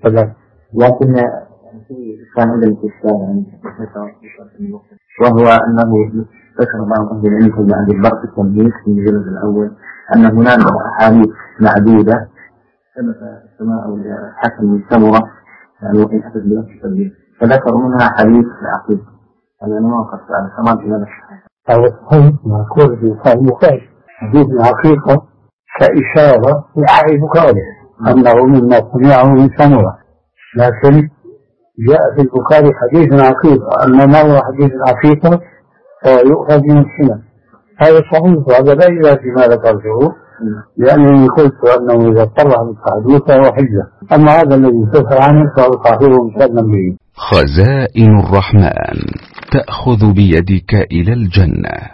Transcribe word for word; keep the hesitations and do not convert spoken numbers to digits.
لكن كان عند الاستشهاد وهو أنه ذكر بعض أهل العلم كالمعدي البرق التمهيد في الجزء الأول أن هناك أحاديث معدودة ثبت السماء والحسن من سمرة يعني وإن أتت بنفس التبديل فذكروا منها حديث العقيد أنا ما وقفت على كمان في هذا هذا صحيح مذكور في صحيح البخاري حديث العقيقة كإشارة لصحيح البخاري أنه مما سمعه من سمرة، لكن جاء في البخاري حديث العقيقة أن ما هو حديث العقيقة يؤخذ من السنة. هذا صحيح وهذا لا يلازم ما ذكرته لأنني قلت أنه إذا اضطر للتحديث فهو حجة، أما هذا الذي سفر عنه فهو صحيح مسلم به. خزائن الرحمن تأخذ بيدك إلى الجنة.